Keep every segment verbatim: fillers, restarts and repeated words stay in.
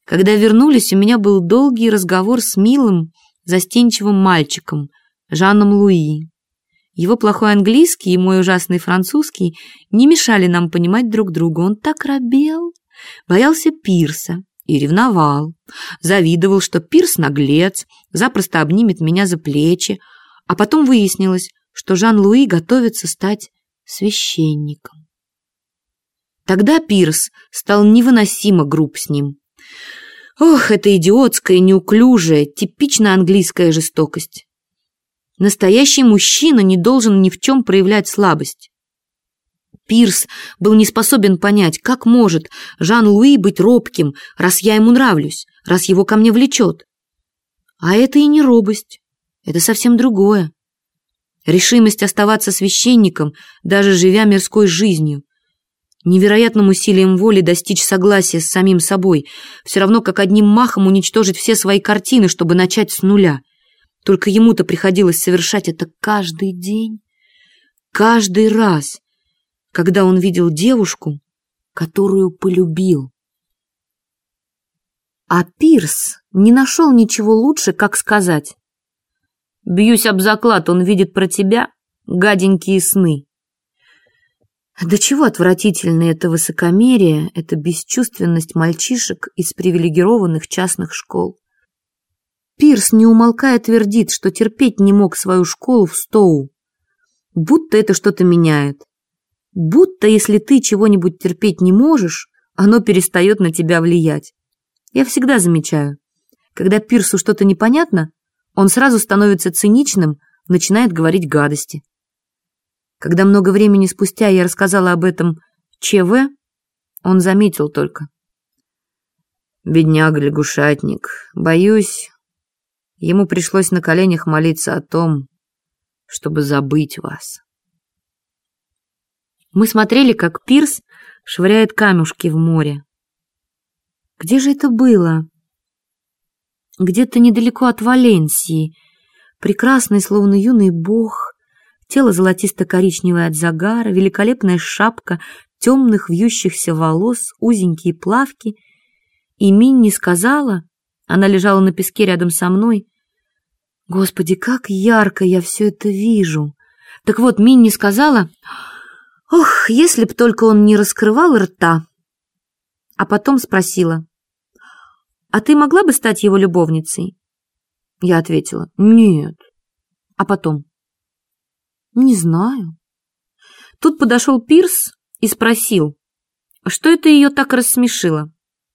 Когда вернулись, у меня был долгий разговор с милым, застенчивым мальчиком, Жаном Луи. Его плохой английский и мой ужасный французский не мешали нам понимать друг друга. Он так робел, боялся Пирса и ревновал. Завидовал, что Пирс наглец, запросто обнимет меня за плечи. А потом выяснилось, что Жан-Луи готовится стать священником. Тогда Пирс стал невыносимо груб с ним. Ох, это идиотская, неуклюжая, типично английская жестокость. Настоящий мужчина не должен ни в чем проявлять слабость. Пирс был не способен понять, как может Жан-Луи быть робким, раз я ему нравлюсь, раз его ко мне влечет. А это и не робость, это совсем другое. Решимость оставаться священником, даже живя мирской жизнью. Невероятным усилием воли достичь согласия с самим собой, все равно как одним махом уничтожить все свои картины, чтобы начать с нуля. Только ему-то приходилось совершать это каждый день, каждый раз, когда он видел девушку, которую полюбил. А Пирс не нашел ничего лучше, как сказать: «Бьюсь об заклад, он видит про тебя гаденькие сны». До чего отвратительно это высокомерие, эта бесчувственность мальчишек из привилегированных частных школ. Пирс, не умолкая, твердит, что терпеть не мог свою школу в Стоу. Будто это что-то меняет. Будто если ты чего-нибудь терпеть не можешь, оно перестает на тебя влиять. Я всегда замечаю, когда Пирсу что-то непонятно, он сразу становится циничным, начинает говорить гадости. Когда много времени спустя я рассказала об этом ЧВ, он заметил только: «Бедняга-лягушатник, боюсь, ему пришлось на коленях молиться о том, чтобы забыть вас». Мы смотрели, как Пирс швыряет камушки в море. Где же это было? Где-то недалеко от Валенсии. Прекрасный, словно юный бог, тело золотисто-коричневое от загара, великолепная шапка темных вьющихся волос, узенькие плавки. И Минни сказала, она лежала на песке рядом со мной: «Господи, как ярко я все это вижу!» Так вот, Минни сказала: «Ох, если б только он не раскрывал рта!» А потом спросила: «А ты могла бы стать его любовницей?» Я ответила: «Нет». А потом: «Не знаю». Тут подошел Пирс и спросил, что это ее так рассмешило.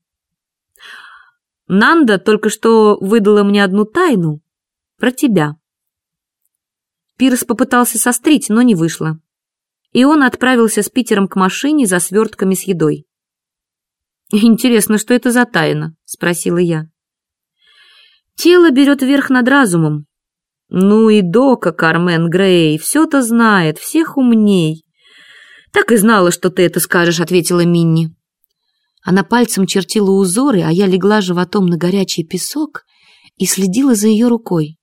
«Нанда только что выдала мне одну тайну про тебя». Пирс попытался сострить, но не вышло. И он отправился с Питером к машине за свертками с едой. «Интересно, что это за тайна?» — спросила я. «Тело берет верх над разумом. Ну и Дока, Кармен Грей, все-то знает, всех умней». «Так и знала, что ты это скажешь», — ответила Минни. Она пальцем чертила узоры, а я легла животом на горячий песок и следила за ее рукой.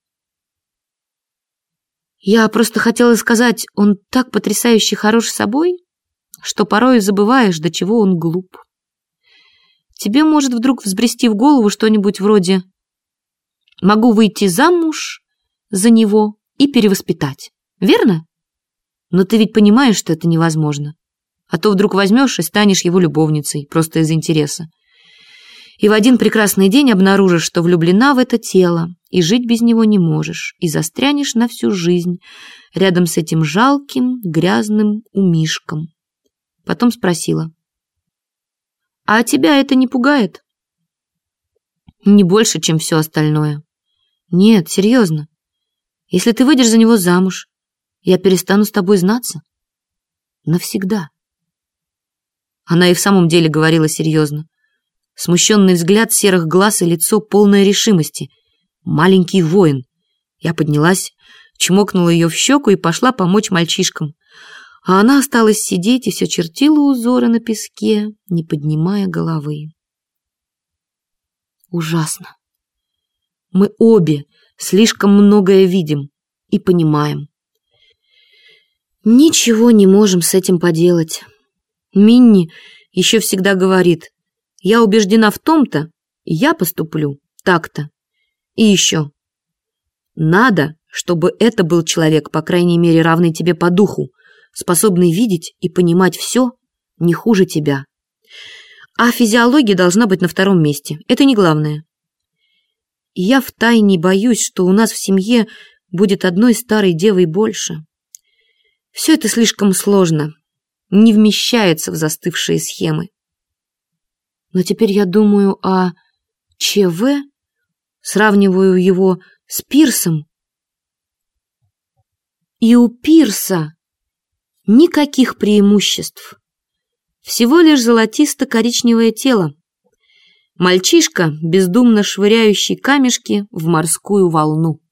Я просто хотела сказать, он так потрясающе хорош собой, что порой забываешь, до чего он глуп. Тебе может вдруг взбрести в голову что-нибудь вроде: «Могу выйти замуж за него и перевоспитать». Верно? Но ты ведь понимаешь, что это невозможно. А то вдруг возьмешь и станешь его любовницей, просто из интереса. И в один прекрасный день обнаружишь, что влюблена в это тело, и жить без него не можешь, и застрянешь на всю жизнь рядом с этим жалким, грязным умишком. Потом спросила: «А тебя это не пугает?» «Не больше, чем все остальное». «Нет, серьезно. Если ты выйдешь за него замуж, я перестану с тобой знаться. Навсегда». Она и в самом деле говорила серьезно. Смущенный взгляд серых глаз и лицо, полное решимости. Маленький воин. Я поднялась, чмокнула ее в щеку и пошла помочь мальчишкам. А она осталась сидеть и все чертила узоры на песке, не поднимая головы. Ужасно. Мы обе слишком многое видим и понимаем. Ничего не можем с этим поделать. Минни еще всегда говорит: «Я убеждена в том-то Я поступлю так-то. И еще. Надо, чтобы это был человек, по крайней мере, равный тебе по духу, способный видеть и понимать все не хуже тебя. А физиология должна быть на втором месте. Это не главное. И я втайне боюсь, что у нас в семье будет одной старой девой больше. Все это слишком сложно, не вмещается в застывшие схемы. Но теперь я думаю о ЧВ, сравниваю его с Пирсом. И у Пирса никаких преимуществ. Всего лишь золотисто-коричневое тело. Мальчишка, бездумно швыряющий камешки в морскую волну.